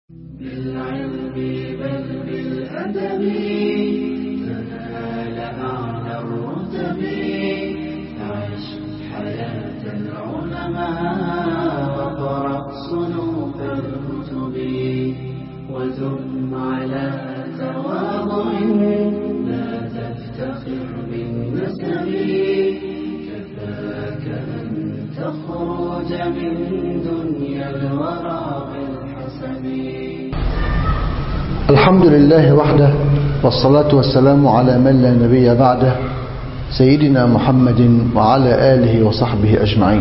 بالعلم بل بالأدب تنال أعلى الرتب. عش حياة العلماء وقرأ صنوف الكتب وزم على تواضع لا تفتخر بالنسب. كفاك أن تخرج من دنيا الورى بالحسب. الحمد لله وحده والصلاة والسلام على من لا نبي بعده سيدنا محمد وعلى آله وصحبه أجمعين.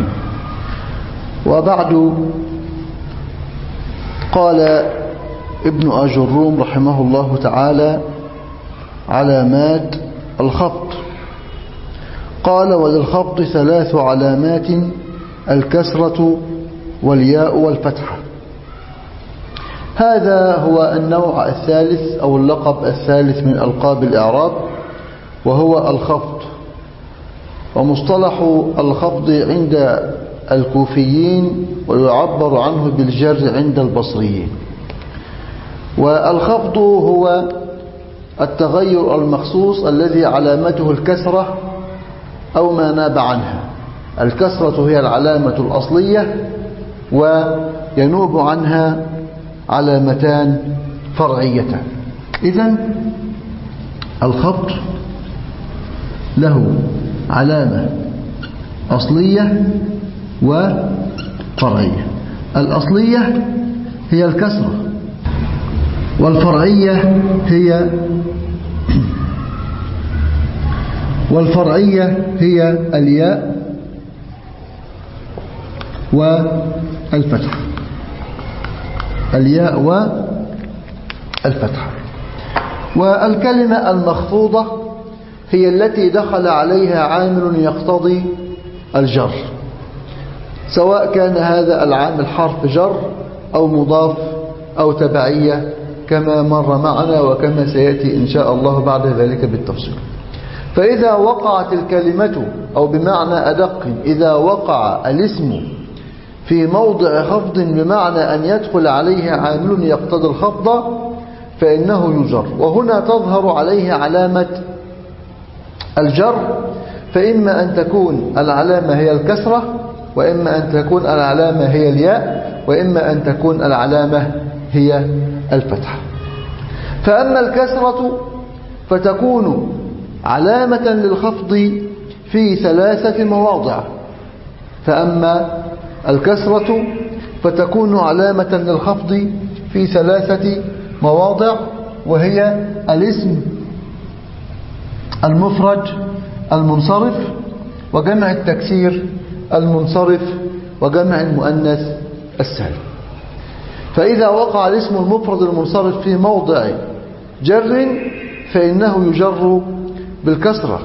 وبعد، قال ابن أجروم رحمه الله تعالى: علامات الخفض. قال: وللخفض 3 علامات: الكسرة والياء والفتحة. هذا هو النوع الثالث أو اللقب الثالث من ألقاب الإعراب، وهو الخفض. ومصطلح الخفض عند الكوفيين ويعبر عنه بالجر عند البصريين. والخفض هو التغير المخصوص الذي علامته الكسرة أو ما ناب عنها. الكسرة هي العلامة الأصلية، وينوب عنها علامتان فرعيتان. إذن الخفض له علامة أصلية وفرعية. الأصلية هي الكسرة، والفرعية هي الياء والفتح. الياء والفتح. والكلمة المخفوضة هي التي دخل عليها عامل يقتضي الجر، سواء كان هذا العامل حرف جر أو مضاف أو تبعية، كما مر معنا وكما سيأتي إن شاء الله بعد ذلك بالتفصيل. فإذا وقعت الكلمة، أو بمعنى أدق إذا وقع الاسم في موضع خفض بمعنى أن يدخل عليه عامل يقتضي الخفض، فإنه يجر. وهنا تظهر عليه علامة الجر، فإما أن تكون العلامة هي الكسرة، وإما أن تكون العلامة هي الياء، وإما أن تكون العلامة هي الفتحة. فأما الكسرة فتكون علامة للخفض في 3 مواضع. فأما الكسرة فتكون علامة للخفض في 3 مواضع، وهي الاسم المفرد المنصرف، وجمع التكسير المنصرف، وجمع المؤنث السالم. فإذا وقع الاسم المفرد المنصرف في موضع جر فإنه يجر بالكسرة.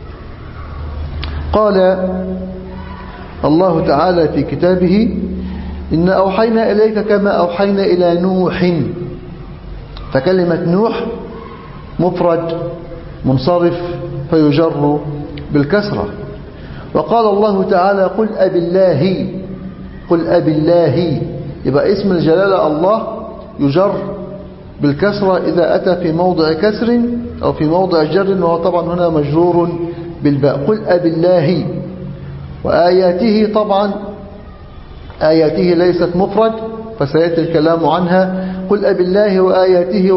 قال الله تعالى في كتابه: إن أوحينا إليك كما أوحينا إلى نوح. فكلمة نوح مفرد منصرف فيجر بالكسرة. وقال الله تعالى: قل أبي الله. يبقى اسم الجلالة الله يجر بالكسرة إذا أتى في موضع كسر أو في موضع جر، وهو طبعا هنا مجرور بالباء. قل أبي الله. وآياته، طبعا آياته ليست مفرد فسيأتي الكلام عنها. قل أبي الله وآياته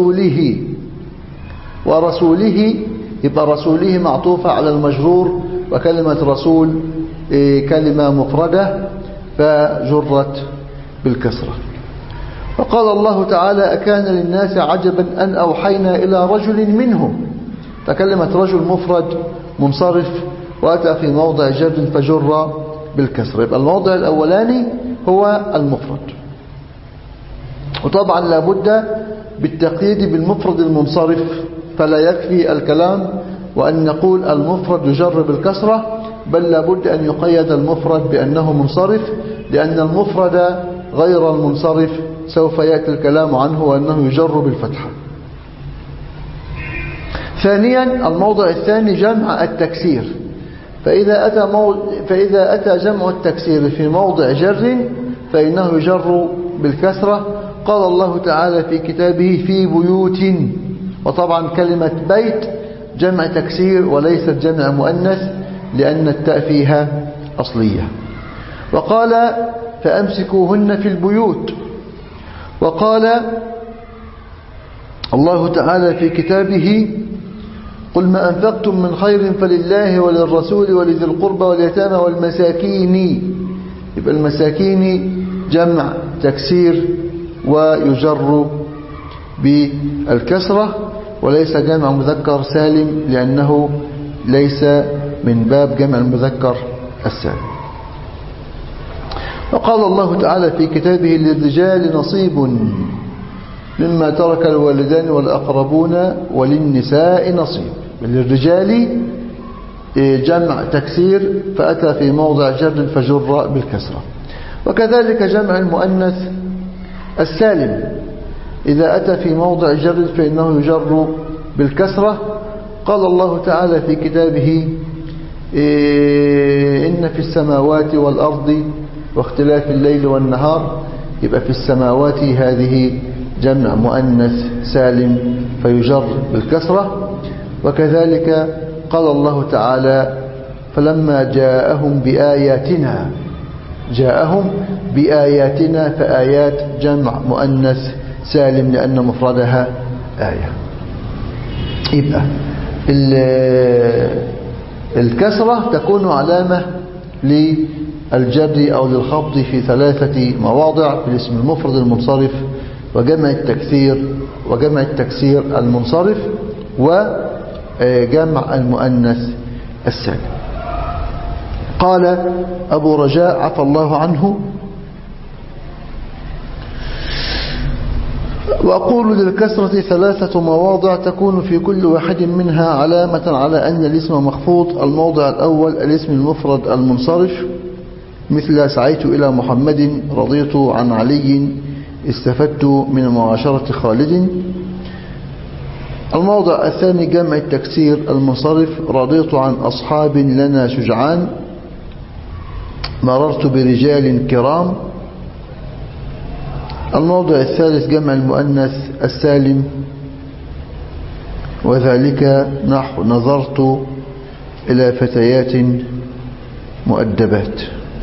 ورسوله. يبقى رسوله معطوفة على المجرور، وكلمة رسول كلمة مفردة فجرت بالكسرة. وقال الله تعالى: أكان للناس عجبا أن أوحينا إلى رجل منهم. فكلمة رجل مفرد منصرف وأتى في موضع جر فجر بالكسر. يبقى الموضع الأولاني هو المفرد. وطبعا لابد بالتقييد بالمفرد المنصرف، فلا يكفي الكلام وأن نقول المفرد يجر بالكسرة، بل لابد أن يقيد المفرد بأنه منصرف، لأن المفرد غير المنصرف سوف يأتي الكلام عنه وأنه يجر بالفتحة. ثانيا، الموضع الثاني جمع التكسير. فإذا أتى جمع التكسير في موضع جر فإنه يجر بالكسرة، قال الله تعالى في كتابه في بيوت. وطبعا كلمة بيت جمع تكسير وليست جمع مؤنث لأن التاء فيها أصلية. وقال فأمسكوهن في البيوت. وقال الله تعالى في كتابه قل ما أنفقتم من خير فلله وللرسول ولذي القربى واليتامى والمساكين. يبقى المساكين جمع تكسير ويجر بالكسرة وليس جمع مذكر سالم لأنه ليس من باب جمع المذكر السالم. وقال الله تعالى في كتابه للرجال نصيب مما ترك الوالدان والأقربون وللنساء نصيب. للرجال جمع تكسير فأتى في موضع جر فجر بالكسرة. وكذلك جمع المؤنث السالم إذا أتى في موضع جر فإنه يجر بالكسرة. قال الله تعالى في كتابه إن في السماوات والأرض واختلاف الليل والنهار. يبقى في السماوات هذه جمع مؤنث سالم فيجر بالكسرة. وكذلك قال الله تعالى فلما جاءهم بآياتنا فآيات جمع مؤنث سالم لأن مفردها آية. يبقى الكسرة تكون علامة للجر أو للخفض في 3 مواضع: في الاسم المفرد المنصرف وجمع التكسير المنصرف وجمع المؤنث السالم. قال أبو رجاء عفى الله عنه وأقول للكسرة 3 مواضع تكون في كل واحد منها علامة على أن الاسم مخفوض. الموضع الأول الاسم المفرد المنصرف مثل سعيت إلى محمد، رضيت عن علي، استفدت من معاشرة خالد. الموضع الثاني جمع التكسير المنصرف رضيت عن أصحاب لنا شجعان، مررت برجال كرام. الموضع الثالث جمع المؤنث السالم وذلك نحو نظرت إلى فتيات مؤدبات.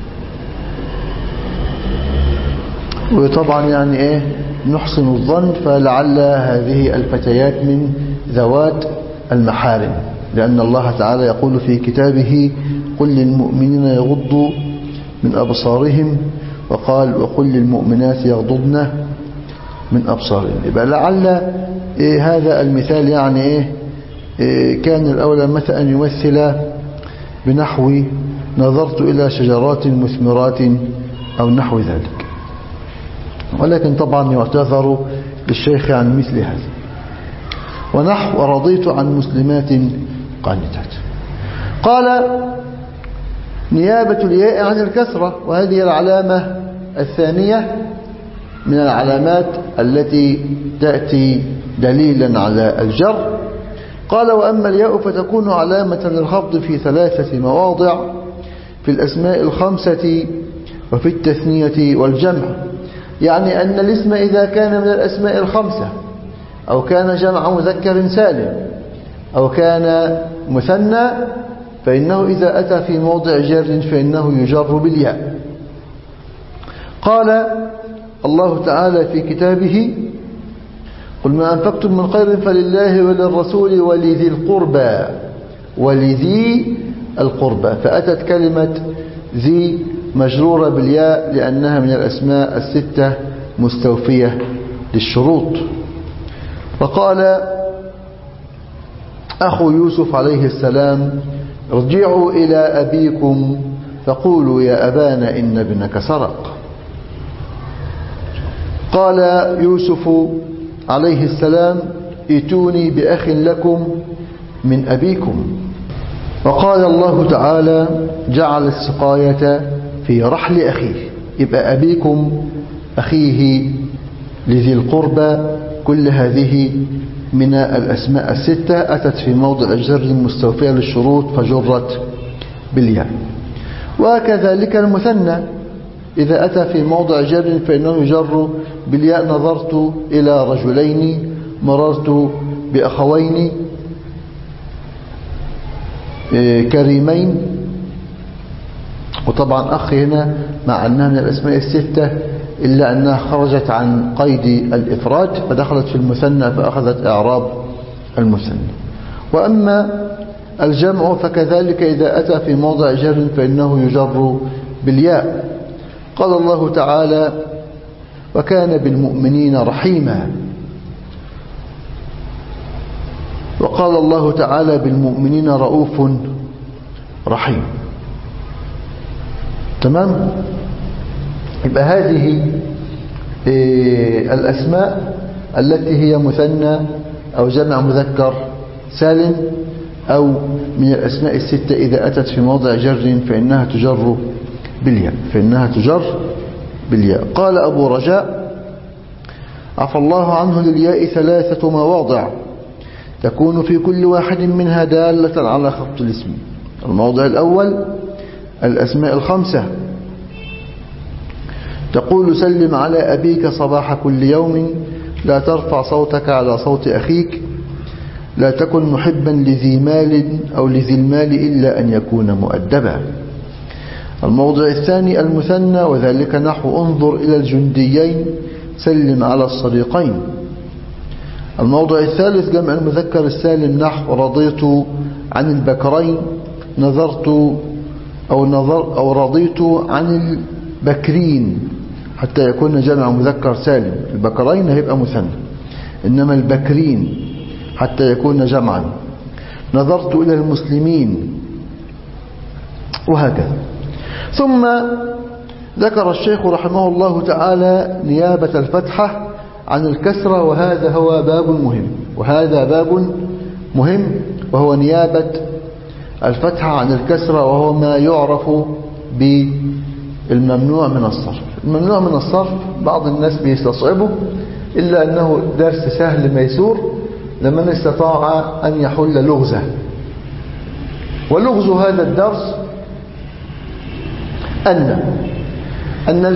وطبعا يعني نحسن الظن فلعل هذه الفتيات من ذوات المحارم لأن الله تعالى يقول في كتابه قل للمؤمنين يغضوا من أبصارهم وقال وقل للمؤمنات يغضضن من أبصارهم. يبقى لعل هذا المثال يعني كان الأولى مثلا يمثل بنحو نظرت إلى شجرات مثمرات أو نحو ذلك، ولكن طبعا يعتذر للشيخ عن مثل هذا. ونحو رضيت عن مسلمات قانتات. قال نيابة الياء عن الكسرة، وهذه العلامة الثانية من العلامات التي تأتي دليلا على الجر. قال وأما الياء فتكون علامة للخفض في 3 مواضع: في الأسماء 5 وفي التثنية والجمع. يعني أن الاسم إذا كان من الأسماء 5 أو كان جمع مذكر سالم أو كان مثنى فإنه إذا أتى في موضع جر فإنه يجر بالياء. قال الله تعالى في كتابه قل ما أنفقتم من خير فلله وللرسول ولذي القربى. فأتت كلمة ذي مجرورة بالياء لأنها من الأسماء 6 مستوفية للشروط. وقال أخو يوسف عليه السلام ارجعوا إلى أبيكم فقولوا يا أبانا إن ابنك سرق. قال يوسف عليه السلام ائتوني بأخ لكم من أبيكم. وقال الله تعالى جعل السقاية في رحل أخيه. يبقى أبيكم أخيه لذي القربى كل هذه من الأسماء 6 أتت في موضع الجر مستوفية للشروط فجرت بالياء. وكذلك المثنى إذا أتى في موضع جر فإنه يجر بالياء. نظرت إلى رجلين، مررت بأخوين كريمين. وطبعا أخ هنا مع أنها من الأسماء الستة إلا أنها خرجت عن قيد الإفراد فدخلت في المثنى فأخذت إعراب المثنى. وأما الجمع فكذلك إذا أتى في موضع جر فإنه يجر بالياء. قال الله تعالى: وكان بالمؤمنين رحيما. وقال الله تعالى: بالمؤمنين رؤوف رحيم. تمام؟ يبقى هذه الأسماء التي هي مثنى أو جمع مذكر سالم أو من الأسماء الستة إذا أتت في موضع جر فإنها تجر بالياء. قال أبو رجاء عفى الله عنه: للياء 3 مواضع تكون في كل واحد منها دالة على خط الاسم. الموضع الأول الأسماء 5 تقول: سلم على أبيك صباح كل يوم، لا ترفع صوتك على صوت أخيك، لا تكن محبا لذي مال أو لذي المال إلا أن يكون مؤدبا. الموضع الثاني المثنى وذلك نحو: انظر إلى الجنديين، سلم على الصديقين. الموضع الثالث جمع المذكر السالم نحو: رضيت عن البكرين، نظرت أو رضيت عن البكرين، حتى يكون جمع مذكر سالم. البكرين هيبقى مثنى، إنما البكرين حتى يكون جمعا. نظرت إلى المسلمين، وهكذا. ثم ذكر الشيخ رحمه الله تعالى نيابة الفتحة عن الكسرة، وهذا هو باب مهم، وهو نيابة الفتحة عن الكسرة، وهو ما يعرف بالممنوع من الصرف. الممنوع من الصرف بعض الناس بيستصعبه، إلا أنه درس سهل ميسور لمن استطاع أن يحل لغزه. ولغز هذا الدرس أن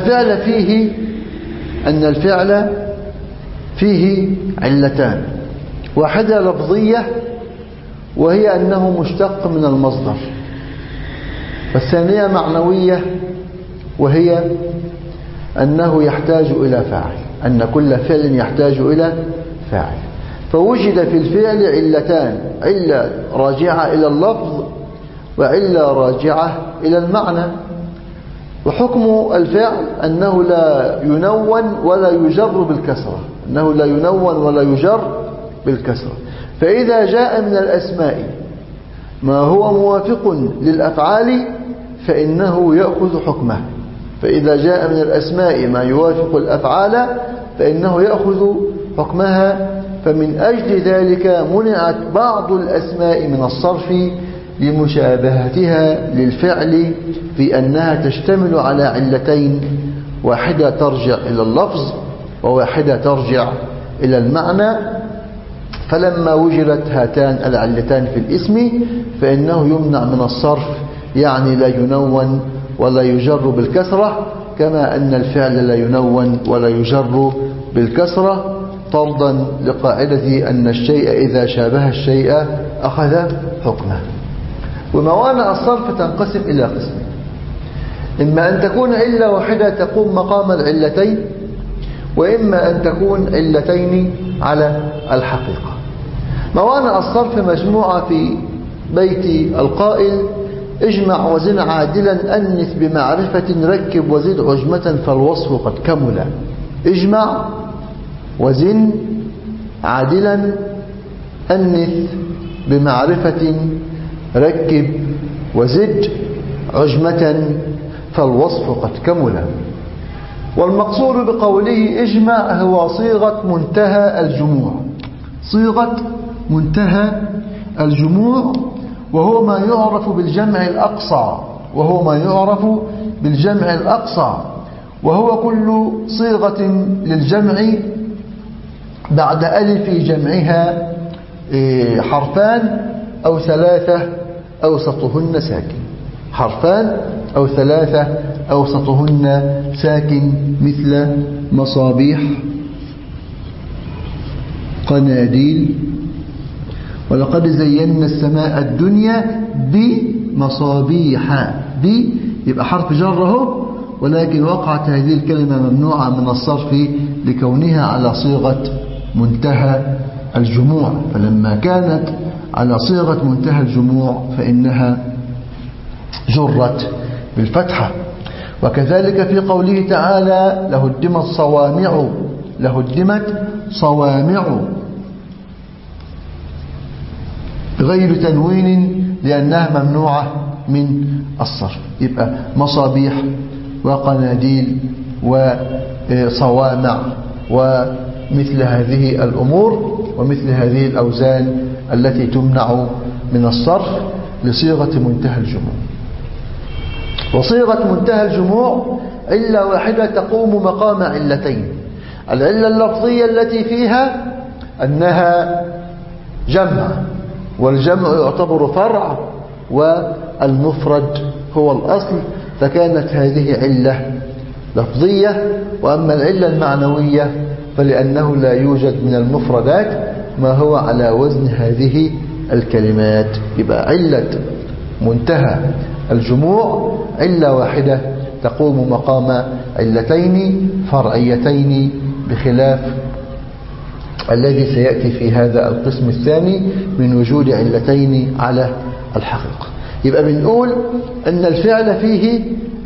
الفعل فيه علتان: واحدة لفظية وهي أنه مشتق من المصدر، والثانية معنوية وهي أنه يحتاج إلى فاعل، أن كل فعل يحتاج إلى فاعل. فوجد في الفعل علتان: علة راجعة إلى اللفظ وعلة راجعة إلى المعنى. وحكم الفعل أنه لا ينون ولا يجر بالكسرة، فإذا جاء من الأسماء ما هو موافق للأفعال فإنه يأخذ حكمه. فإذا جاء من الأسماء ما يوافق الأفعال فإنه يأخذ حكمها. فمن أجل ذلك منعت بعض الأسماء من الصرف لمشابهتها للفعل في أنها تشتمل على علتين: واحدة ترجع إلى اللفظ وواحدة ترجع إلى المعنى. فلما وجدت هاتان العلتان في الاسم فإنه يمنع من الصرف، يعني لا ينون ولا يجر بالكسرة، كما أن الفعل لا ينون ولا يجر بالكسرة، طردا لقاعدة أن الشيء إذا شابه الشيء أخذ حكمه. وموانع الصرف تنقسم إلى قسمين: إما أن تكون علة واحدة تقوم مقام العلتين، وإما أن تكون علتين على الحقيقة. موانع الصرف مجموعة في بيت القائل: اجمع وزن عادلا أنث بمعرفة ركب وزد عجمة فالوصف قد كمل. اجمع وزن عادلا أنث بمعرفة ركب وزد عجمة فالوصف قد كمل. والمقصود بقوله اجمع هو صيغة منتهى الجموع، وهو ما يعرف بالجمع الأقصى، وهو كل صيغة للجمع بعد ألف جمعها حرفان أو 3 أوسطهن ساكن. حرفان أو ثلاثة أوسطهن ساكن مثل مصابيح، قناديل، ولقد زينا السماء الدنيا بمصابيح. يبقى حرف جره، ولكن وقعت هذه الكلمة ممنوعة من الصرف لكونها على صيغة منتهى الجموع، فلما كانت على صيغة منتهى الجموع فإنها جرت بالفتحة. وكذلك في قوله تعالى لهدمت صوامع غير تنوين لأنها ممنوعة من الصرف. يبقى مصابيح وقناديل وصوامع ومثل هذه الأمور ومثل هذه الأوزان التي تمنع من الصرف لصيغة منتهى الجموع. وصيغة منتهى الجموع علة واحدة تقوم مقام علتين. العلة اللفظية التي فيها أنها جمع، والجمع يعتبر فرع والمفرد هو الأصل، فكانت هذه علة لفظية. وأما العلة المعنوية فلأنه لا يوجد من المفردات ما هو على وزن هذه الكلمات. يبقى علة منتهى الجموع علة واحدة تقوم مقام علتين فرعيتين، بخلاف الذي سيأتي في هذا القسم الثاني من وجود علتين على الحقيقة. يبقى بنقول أن الفعل فيه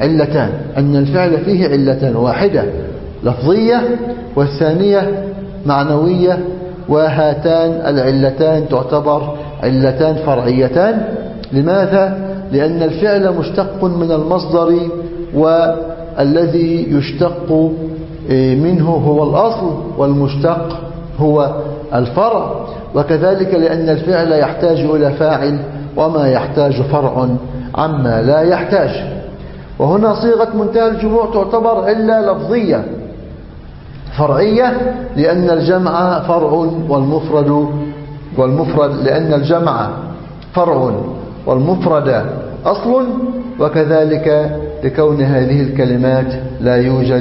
علتان، واحدة لفظية والثانية معنوية، وهاتان العلتان تعتبر علتان فرعيتان. لماذا؟ لأن الفعل مشتق من المصدر، والذي يشتق منه هو الأصل، والمشتق هو الفرع. وكذلك لأن الفعل يحتاج إلى فاعل، وما يحتاج فرع عما لا يحتاج. وهنا صيغة منتهى الجموع تعتبر علة لفظية فرعية، لأن الجمع فرع والمفرد لأن الجمع فرع والمفرد أصل. وكذلك لكون هذه الكلمات لا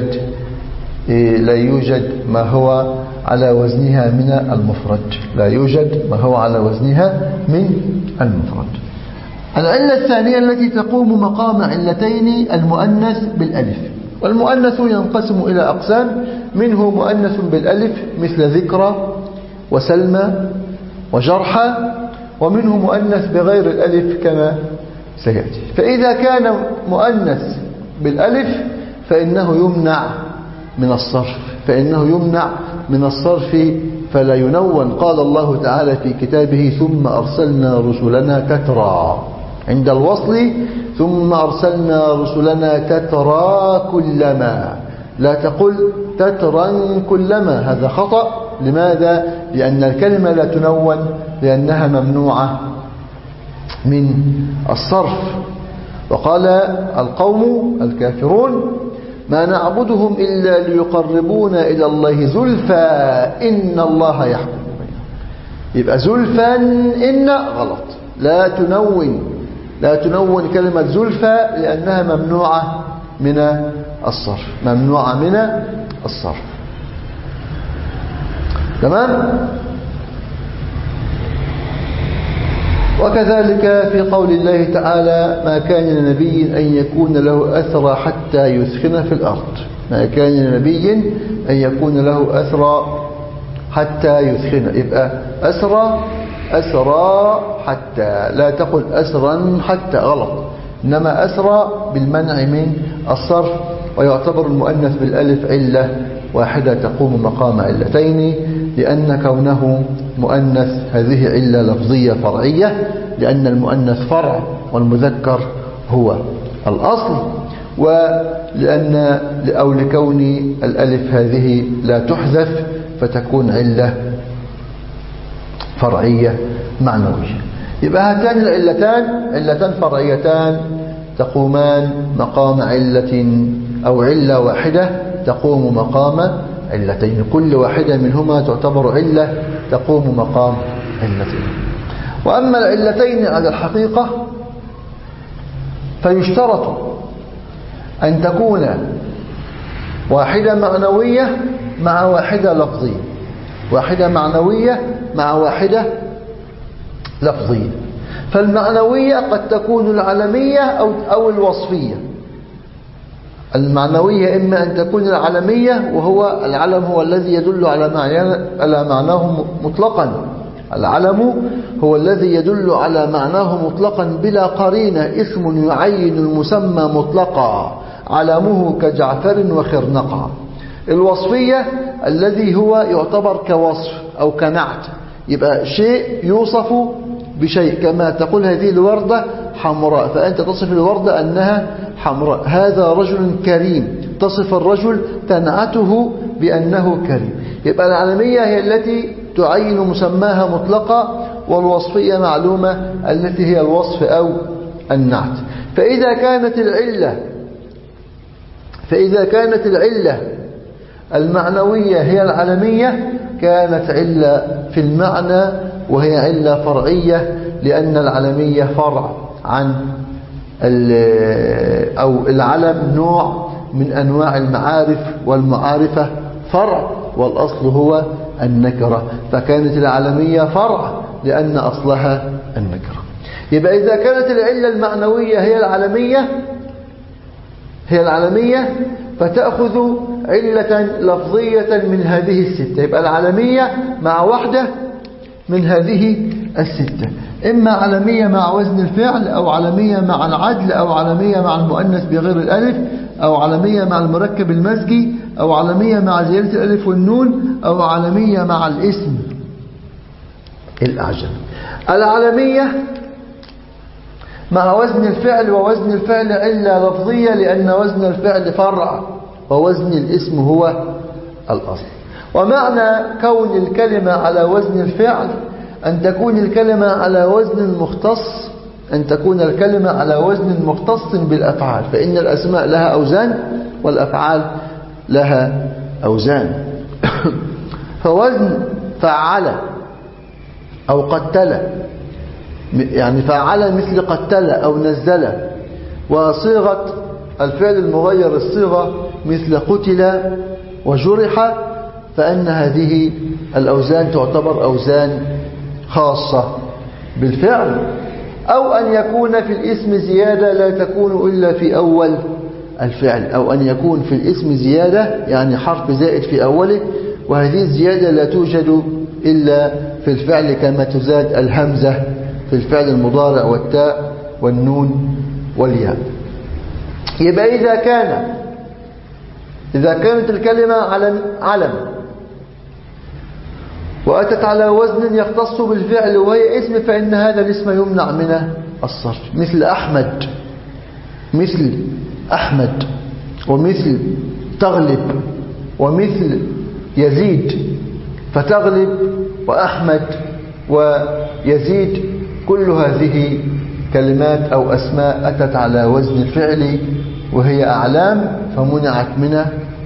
يوجد ما هو على وزنها من المفرد. العلة الثانية التي تقوم مقام علتين المؤنث بالألف. والمؤنث ينقسم إلى أقسام، منه مؤنث بالألف مثل ذكرى وسلمى وجرحى، ومنه مؤنث بغير الألف كما سيأتي. فإذا كان مؤنث بالألف فإنه يمنع من الصرف فلا ينون. قال الله تعالى في كتابه ثم أرسلنا رسلنا تترى، عند الوصل ثم أرسلنا رسلنا تترى كلما، لا تقل تترا كلما، هذا خطأ. لماذا؟ لأن الكلمة لا تنون، لأنها ممنوعة من الصرف. وقال القوم الكافرون ما نعبدهم إلا ليقربونا إلى الله زلفى إن الله يحكم بينهم. يبقى زلفى إن غلط، لا تنون كلمة زلفى لأنها ممنوعة من الصرف. تمام. وكذلك في قول الله تعالى ما كان لنبي أن يكون له أسرى حتى يثخن في الأرض. ما كان لنبي أن يكون له أسرى حتى يثخن. يبقى أسرى حتى، لا تقل أسرا حتى، غلط. إنما أسرى بالمنع من الصرف. ويعتبر المؤنث بالألف علة واحدة تقوم مقام علتين، لأن كونه مؤنث هذه علة لفظية فرعية، لأن المؤنث فرع والمذكر هو الأصل، لكون الألف هذه لا تحذف فتكون علة فرعية معنوية. يبقى هاتان العلتان علتان فرعيتان تقومان مقام علة، أو علة واحدة تقوم مقام علتين، كل واحدة منهما تعتبر علة تقوم مقام علتين. وأما العلتين على الحقيقة فيشترط أن تكون واحدة معنوية مع واحدة لفظية، واحدة معنوية مع واحدة لفظية. فالمعنوية قد تكون العلمية أو الوصفية. المعنوية إما أن تكون العلمية، وهو العلم هو الذي يدل على معناه مطلقا. العلم هو الذي يدل على معناه مطلقا بلا قرينة، اسم يعين المسمى مطلقا، علمه كجعفر وخرنقا. الوصفية الذي هو يعتبر كوصف أو كنعت، يبقى شيء يوصف بشيء، كما تقول هذه الوردة حمراء، فأنت تصف الوردة أنها حمراء. هذا رجل كريم، تصف الرجل تنعته بأنه كريم. يبقى العلمية هي التي تعين مسماها مطلقة، والوصفية معلومة التي هي الوصف أو النعت. فإذا كانت العلة المعنوية هي العلمية، كانت علة في المعنى وهي علة فرعية، لأن العلمية فرع عن أو العلم نوع من أنواع المعارف، والمعارفة فرع، والأصل هو النكرة، فكانت العلمية فرع لأن أصلها النكرة. يبقى إذا كانت العلة المعنوية هي العلمية فتأخذ علة لفظية من هذه الستة. يبقى العلمية مع واحدة من هذه الستة، إما علمية مع وزن الفعل، أو علمية مع العدل، أو علمية مع المؤنث بغير الألف، أو علمية مع المركب المزجي، أو علمية مع زيادة الألف والنون، أو علمية مع الاسم الأعجمي. العلمية مع وزن الفعل، ووزن الفعل علة لفظية لأن وزن الفعل فرع ووزن الاسم هو الأصل. ومعنى كون الكلمة على وزن الفعل أن تكون الكلمة على وزن مختص، أن تكون الكلمة على وزن مختص بالأفعال، فإن الأسماء لها أوزان والأفعال لها أوزان. فوزن فعل أو قتل، يعني فعل مثل قتل أو نزل، وصيغة الفعل المغير الصيغة مثل قتل وجرح، فإن هذه الأوزان تعتبر أوزان خاصة بالفعل. أو أن يكون في الاسم زيادة لا تكون إلا في أول الفعل، أو أن يكون في الاسم زيادة يعني حرف زائد في أوله، وهذه الزيادة لا توجد إلا في الفعل، كما تزاد الهمزة في الفعل المضارع والتاء والنون والياء. يبقى إذا كانت الكلمة علم وأتت على وزن يختص بالفعل وهي اسم، فإن هذا الاسم يمنع من الصرف، مثل أحمد ومثل تغلب ومثل يزيد. فتغلب وأحمد ويزيد كل هذه كلمات أو أسماء أتت على وزن الفعل وهي أعلام، فمنعت من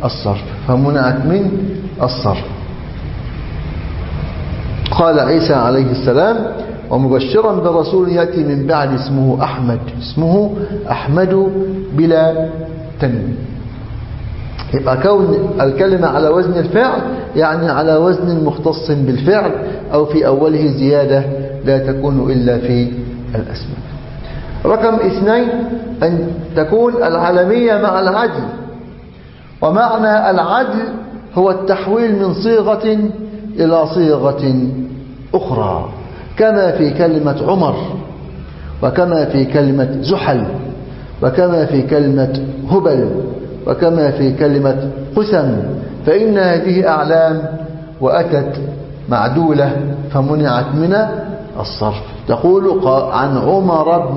الصرف. قال عيسى عليه السلام: ومبشرا برسول يأتي من بعد اسمه أحمد بلا تنوين. يبقى كون الكلمة على وزن الفعل يعني على وزن مختص بالفعل، أو في أوله زيادة لا تكون إلا في الأسماء. رقم 2 أن تكون العلمية مع العدل. ومعنى العدل هو التحويل من صيغة إلى صيغة أخرى، كما في كلمة عمر، وكما في كلمة زحل، وكما في كلمة هبل، وكما في كلمة قسم، فإن هذه أعلام وأتت معدولة فمنعت من الصرف. تقول عن عمر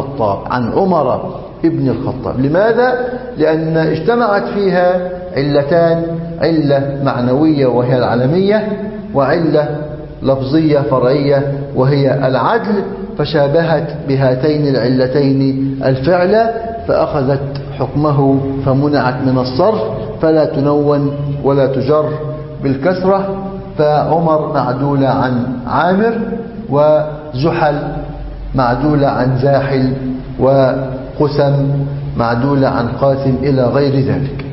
ابن الخطاب. لماذا؟ لأن اجتمعت فيها علتان: علة معنوية وهي العلمية، وعلة لفظية فرعية وهي العدل، فشابهت بهاتين العلتين الفعل فأخذت حكمه فمنعت من الصرف، فلا تنون ولا تجر بالكسرة. فعمر معدولة عن عامر، وزحل معدولة عن زاحل، قسم معدولة عن قاسم إلى غير ذلك.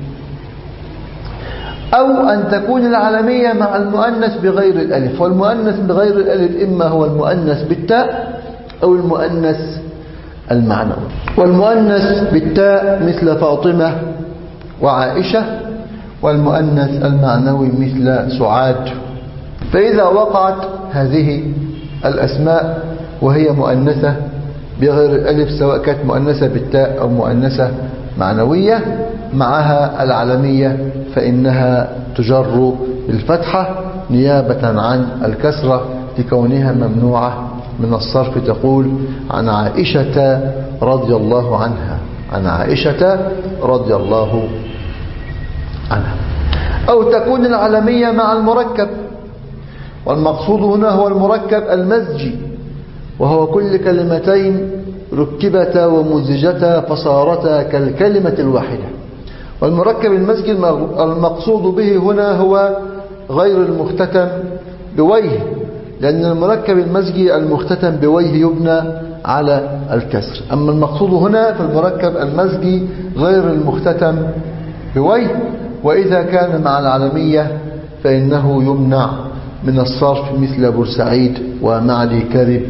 أو أن تكون العلمية مع المؤنث بغير الألف، والمؤنث بغير الألف إما هو المؤنث بالتاء أو المؤنث المعنوي. والمؤنث بالتاء مثل فاطمة وعائشة، والمؤنث المعنوي مثل سعاد. فإذا وقعت هذه الأسماء وهي مؤنثة بغير الألف، سواء كانت مؤنثة بالتاء أو مؤنثة معنوية معها العلمية، فإنها تجر بالفتحة نيابة عن الكسرة لكونها ممنوعة من الصرف. تقول عن عائشة رضي الله عنها، عن عائشة رضي الله عنها. أو تكون العلمية مع المركب، والمقصود هنا هو المركب المزجي، وهو كل كلمتين ركبتا ومزجتا فصارتا كالكلمة الواحدة. والمركب المزجي المقصود به هنا هو غير المختتم بويه، لأن المركب المزجي المختتم بويه يبنى على الكسر. أما المقصود هنا في المركب المزجي غير المختتم بويه، وإذا كان مع العلمية فإنه يمنع من الصرف مثل بورسعيد ومعلي كرب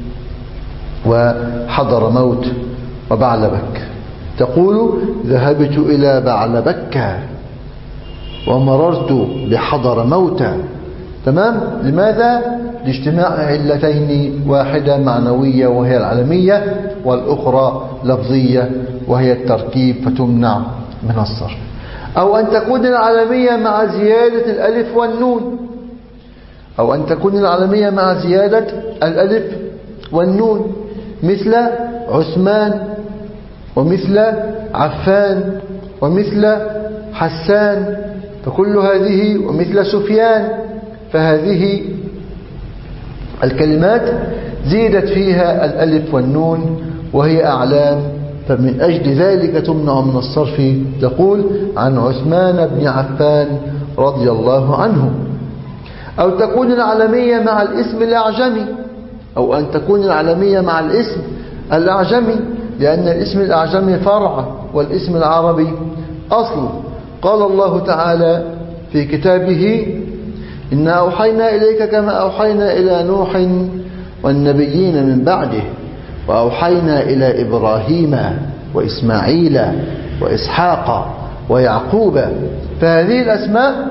وحضر موت وبعلبك. تقول ذهبت إلى بعلبك ومررت بحضر موت. تمام؟ لماذا؟ لاجتماع علتين، واحدة معنوية وهي العلمية، والأخرى لفظية وهي التركيب فتمنع من الصرف. أو أن تكون العلمية مع زيادة الألف والنون، أو أن تكون العلمية مع زيادة الألف والنون مثل عثمان ومثل عفان ومثل حسان، فكل هذه ومثل سفيان، فهذه الكلمات زيدت فيها الألف والنون وهي أعلام، فمن أجل ذلك تمنع من الصرف. تقول عن عثمان بن عفان رضي الله عنه. أو تكون العلمية مع الاسم الأعجمي، أو أن تكون العلمية مع الاسم الأعجمي، لأن الاسم الأعجمي فرع والاسم العربي أصل. قال الله تعالى في كتابه إنا أوحينا إليك كما أوحينا إلى نوح والنبيين من بعده وأوحينا إلى إبراهيم وإسماعيل وإسحاق ويعقوب. فهذه الأسماء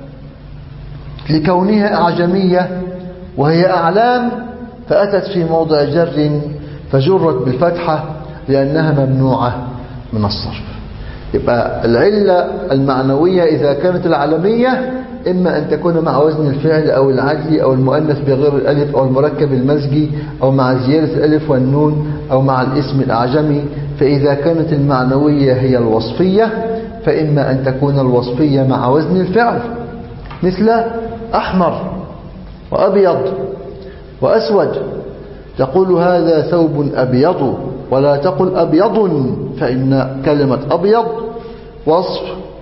لكونها أعجمية وهي أعلام فأتت في موضع جر فجرت بالفتحة لأنها ممنوعة من الصرف. يبقى العلة المعنوية إذا كانت العلمية إما أن تكون مع وزن الفعل أو العدل أو المؤنث بغير الألف أو المركب المزجي أو مع زيادة الألف والنون أو مع الاسم الأعجمي. فإذا كانت المعنوية هي الوصفية فإما أن تكون الوصفية مع وزن الفعل مثل أحمر وأبيض وأسود، تقول هذا ثوب أبيض، ولا تقل أبيض، فإن كلمة أبيض وصف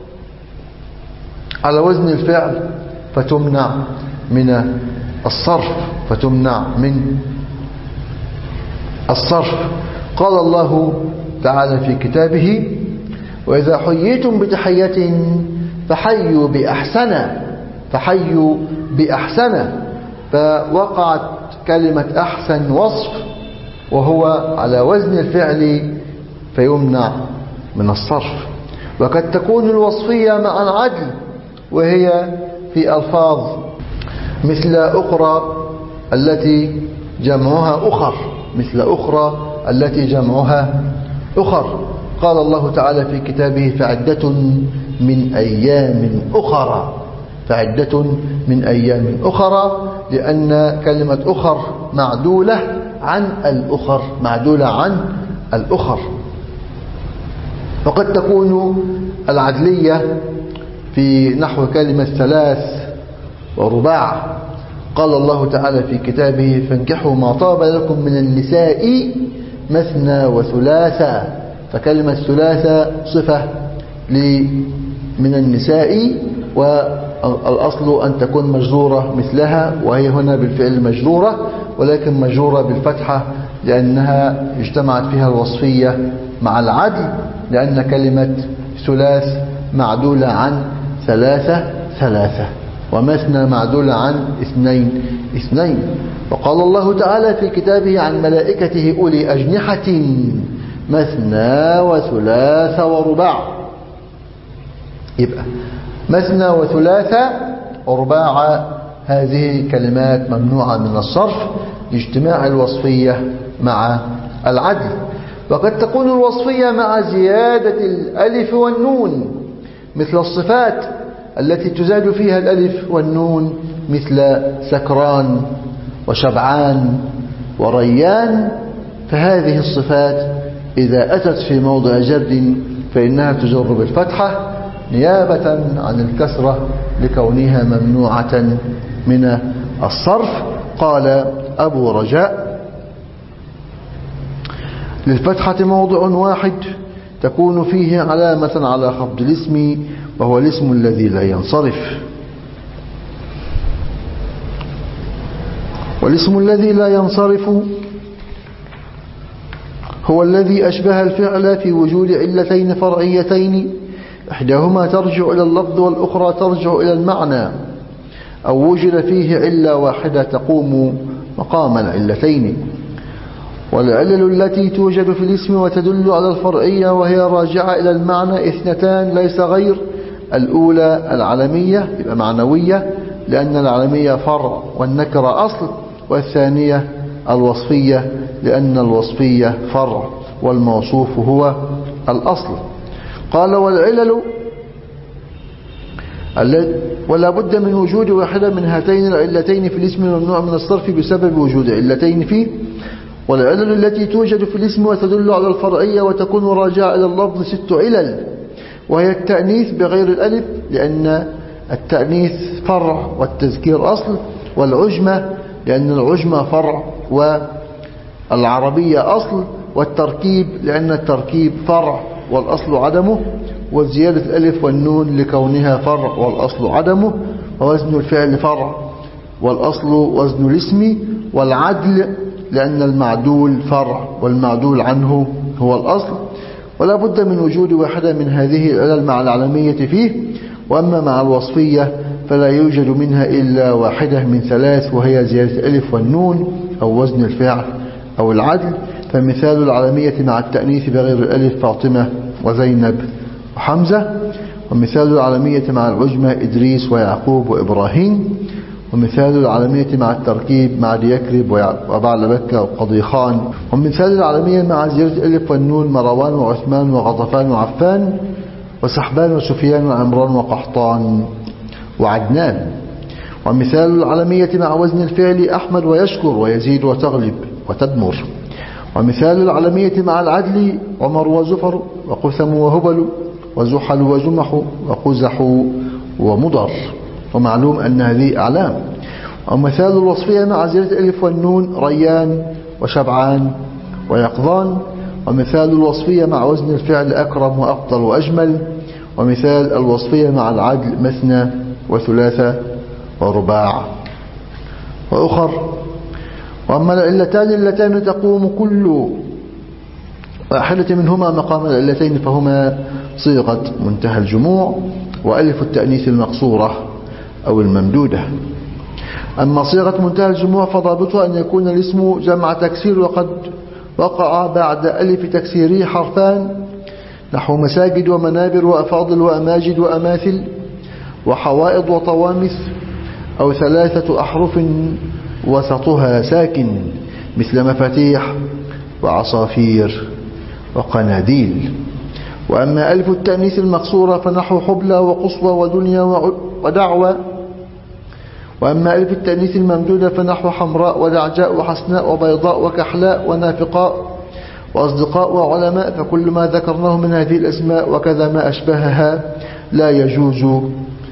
على وزن الفعل فتمنع من الصرف، فتمنع من الصرف. قال الله تعالى في كتابه وإذا حييتم بتحية فحيوا بأحسن، فوقعت كلمة أحسن وصف وهو على وزن الفعل فيمنع من الصرف. وقد تكون الوصفية مع العدل وهي في ألفاظ مثل أخرى التي جمعها أخر، مثل أخرى التي جمعها أخر. قال الله تعالى في كتابه فعدة من أيام أخرى، فعدة من أيام أخرى، لأن كلمة أخر معدولة عن الأخر، معدولة عن الأخر. وقد تكون العدلية في نحو كلمة ثلاث ورباع. قال الله تعالى في كتابه فانكحوا ما طاب لكم من النساء مثنى وثلاثا، فكلمة ثلاثة صفة من النساء، والأصل أن تكون مجرورة مثلها، وهي هنا بالفعل مجرورة ولكن مجرورة بالفتحة لأنها اجتمعت فيها الوصفية مع العدل، لأن كلمة ثلاث معدولة عن ثلاثة، ومثنى معدولة عن اثنين. وقال الله تعالى في كتابه عن ملائكته أولي أجنحة مثنى وثلاث ورباع. يبقى مثنى وثلاثة ورباع هذه كلمات ممنوعة من الصرف لاجتماع الوصفية مع العدل. وقد تكون الوصفية مع زيادة الألف والنون مثل الصفات التي تزاد فيها الألف والنون، مثل سكران وشبعان وريان. فهذه الصفات إذا أتت في موضع جر فإنها تجر بالفتحة نيابة عن الكسرة لكونها ممنوعة من الصرف. قال أبو رجاء: للفتحة موضع واحد تكون فيه علامة على خفض الاسم، وهو الاسم الذي لا ينصرف. والاسم الذي لا ينصرف هو الذي أشبه الفعل في وجود علتين فرعيتين، إحداهما ترجع إلى اللفظ والأخرى ترجع إلى المعنى، أو وجد فيه علة واحدة تقوم مقام العلتين. والعلل التي توجد في الاسم وتدل على الفرعية وهي راجعة إلى المعنى اثنتان ليس غير: الأولى العلمية، يبقى معنوية لأن العلمية فرع والنكرة أصل، والثانية الوصفية لأن الوصفية فرع والموصوف هو الأصل. قال: والعلل ولا بد من وجود واحدة من هاتين العلتين في الاسم الممنوع من الصرف بسبب وجود علتين فيه. والعلل التي توجد في الاسم وتدل على الفرعية وتكون راجعة إلى اللفظ 6 علل، وهي التأنيث بغير الألف لأن التأنيث فرع والتذكير أصل، والعجمة لأن العجمة فرع والعربية أصل، والتركيب لأن التركيب فرع والأصل عدمه، وزيادة الألف والنون لكونها فرع والأصل عدمه، ووزن الفعل فرع والأصل وزن الاسم، والعدل لأن المعدول فرع والمعدول عنه هو الأصل. ولا بد من وجود واحدة من هذه العلل مع العلمية فيه. وأما مع الوصفية فلا يوجد منها إلا واحدة من 3، وهي زيادة الألف والنون أو وزن الفعل أو العدل. فمثال العلمية مع التأنيث بغير الألف فاطمة وزينب وحمزة. ومثال العلمية مع العجمة إدريس ويعقوب وإبراهيم. ومثال العلمية مع التركيب مع يكرب وبعلبكة وقضيخان. ومثال العلمية مع زيادة الألف والنون مروان وعثمان وغطفان وعفان وسحبان وسفيان وعمران وقحطان وعدنان. ومثال العلمية مع وزن الفعل أحمد ويشكر ويزيد وتغلب وتدمر. ومثال العلمية مع العدل عمر وزفر وقثم وهبل وزحل وزمح وقزح ومضر. ومعلوم أن هذه أعلام. ومثال الوصفية مع زيادة الألف والنون ريان وشبعان ويقظان. ومثال الوصفية مع وزن الفعل أكرم وأفضل وأجمل. ومثال الوصفية مع العدل مثنى وثلاثة ورباع وأخر. وأما العلتان اللتان تقوم كل واحدة منهما مقام العلتين فهما صيغة منتهى الجموع وألف التأنيث المقصورة أو الممدودة. أما صيغة منتهى الجموع فضابطها أن يكون الاسم جمع تكسير وقد وقع بعد ألف تكسيره حرفان نحو مساجد ومنابر وأفاضل وأماجد وأماثل وحوائض وطوامث، أو 3 أحرف وسطها ساكن مثل مفاتيح وعصافير وقناديل. وأما ألف التأنيث المقصورة فنحو حبلى وقصوى ودنيا ودعوى. وأما ألف التأنيث الممدودة فنحو حمراء ودعجاء وحسناء وبيضاء وكحلاء ونافقاء وأصدقاء وعلماء. فكل ما ذكرناه من هذه الأسماء وكذا ما أشبهها لا يجوز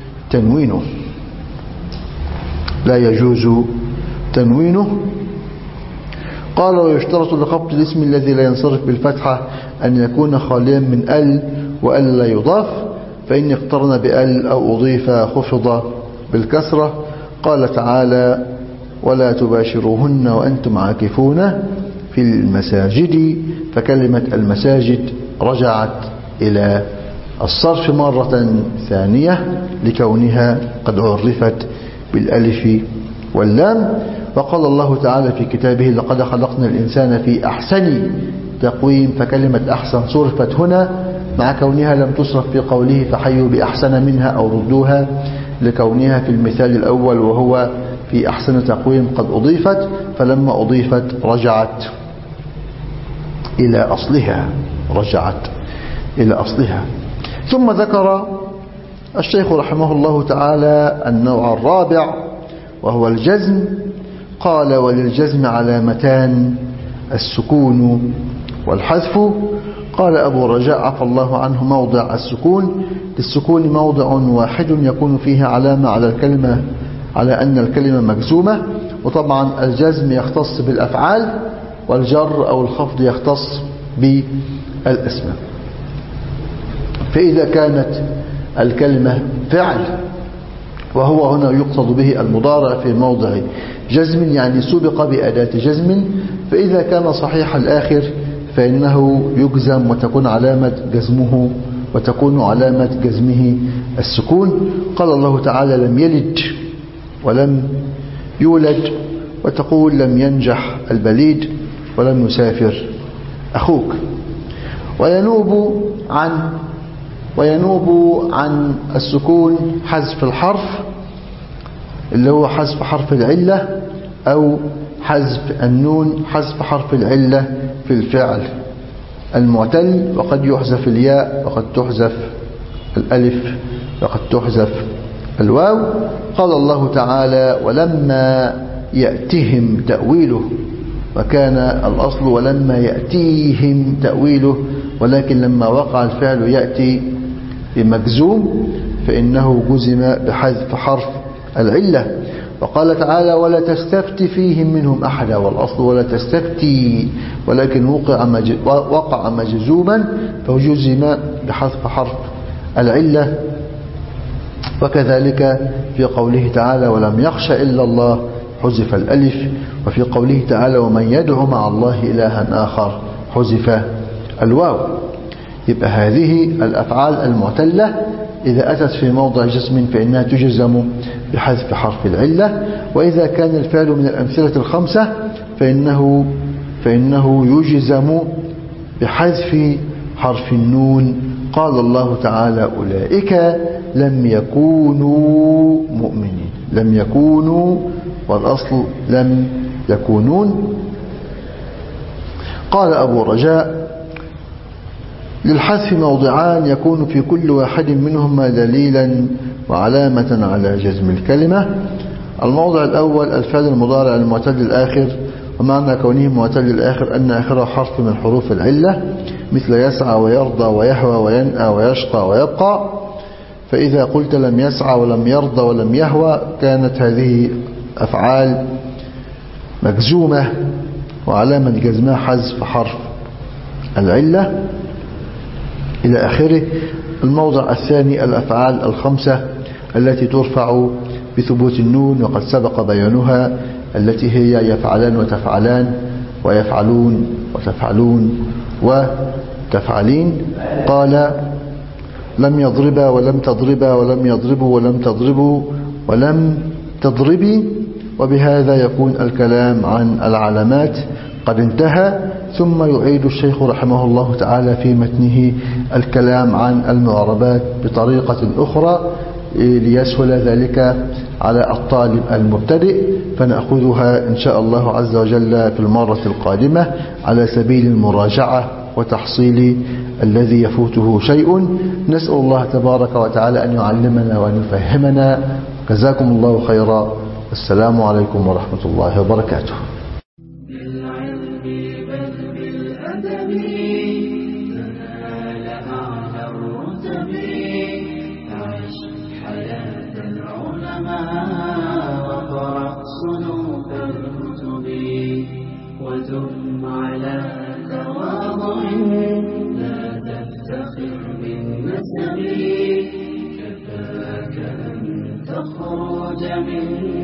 تنوينه. قال: ويشترط لخفض الاسم الذي لا ينصرف بالفتحة أن يكون خاليا من ال وأل لا يضاف، فإن اقترن بأل أو أضيف خفض بالكسرة. قال تعالى: ولا تباشروهن وأنتم عاكفون في المساجد. فكلمة المساجد رجعت إلى الصرف مرة ثانية لكونها قد عرفت بالألف واللام. وقال الله تعالى في كتابه لقد خلقنا الإنسان في أحسن تقويم، فكلمة أحسن صرفت هنا مع كونها لم تصرف في قوله فحيوا بأحسن منها أو ردوها، لكونها في المثال الأول وهو في أحسن تقويم قد أضيفت، فلما أضيفت رجعت إلى أصلها. ثم ذكر الشيخ رحمه الله تعالى النوع الرابع وهو الجزم. قال وللجزم علامتان السكون والحذف. قال أبو رجاء عفى الله عنه موضع السكون، للسكون موضع واحد يكون فيه علامة على أن الكلمة مجزومة، وطبعا الجزم يختص بالأفعال والجر أو الخفض يختص بالأسماء. فإذا كانت الكلمة فعل وهو هنا يقصد به المضارع في موضع جزم يعني سبق بأداة جزم، فإذا كان صحيح الآخر فإنه يجزم وتكون علامة جزمه السكون. قال الله تعالى لم يلد ولم يولد، وتقول لم ينجح البليد ولم يسافر أخوك. وينوب عن السكون حذف الحرف اللي هو حذف حرف العلة، أو حذف النون حذف حرف العلة في الفعل المعتل، وقد يحذف الياء وقد تحذف الألف وقد تحذف الواو. قال الله تعالى ولما يأتهم تأويله، وكان الأصل ولما يأتيهم تأويله، ولكن لما وقع الفعل يأتي بمجزوم فإنه جزم بحذف حرف العلة. وقال تعالى ولا تستفتي فيهم منهم أحدا، والأصل ولا تستفتي، ولكن وقع مجزوما فجزم بحذف حرف العلة. وكذلك في قوله تعالى ولم يخش إلا الله حذف الألف، وفي قوله تعالى ومن يدعو مع الله إلها آخر حذف الواو. يبقى هذه الأفعال المعتلة إذا أتت في موضع جزم فإنها تجزم بحذف حرف العلة، وإذا كان الفعل من الأمثلة الخمسة فإنه يجزم بحذف حرف النون. قال الله تعالى أولئك لم يكونوا مؤمنين، لم يكونوا والأصل لم يكونون. قال أبو رجاء للحذف موضعان يكون في كل واحد منهما دليلا وعلامة على جزم الكلمة. الموضع الأول الفعل المضارع المعتل الآخر، ومعنى كونه معتل الآخر أن آخره حرف من حروف العلة مثل يسعى ويرضى ويهوى وينأى ويشقى ويبقى. فإذا قلت لم يسعى ولم يرضى ولم يهوى كانت هذه أفعال مجزومة وعلامة جزمها حذف حرف العلة إلى آخره. الموضع الثاني الأفعال الخمسة التي ترفع بثبوت النون، وقد سبق بيانها، التي هي يفعلان وتفعلان ويفعلون وتفعلون وتفعلين. قال لم يضربا ولم تضربا ولم يضربوا ولم تضربوا ولم تضربي. وبهذا يكون الكلام عن العلامات قد انتهى. ثم يعيد الشيخ رحمه الله تعالى في متنه الكلام عن المعربات بطريقة أخرى ليسهل ذلك على الطالب المبتدئ، فنأخذها إن شاء الله عز وجل في المرة القادمة على سبيل المراجعة وتحصيل الذي يفوته شيء. نسأل الله تبارك وتعالى أن يعلمنا وأن يفهمنا. جزاكم الله خيرا. السلام عليكم ورحمة الله وبركاته. بالعلم بل بالأدب تنال أعلى الرتب، عش حياة العلماء وقرأ صنوف الكتب، ودم على تواضع لا تفتخر بالنسب، كفاك أن تخرج من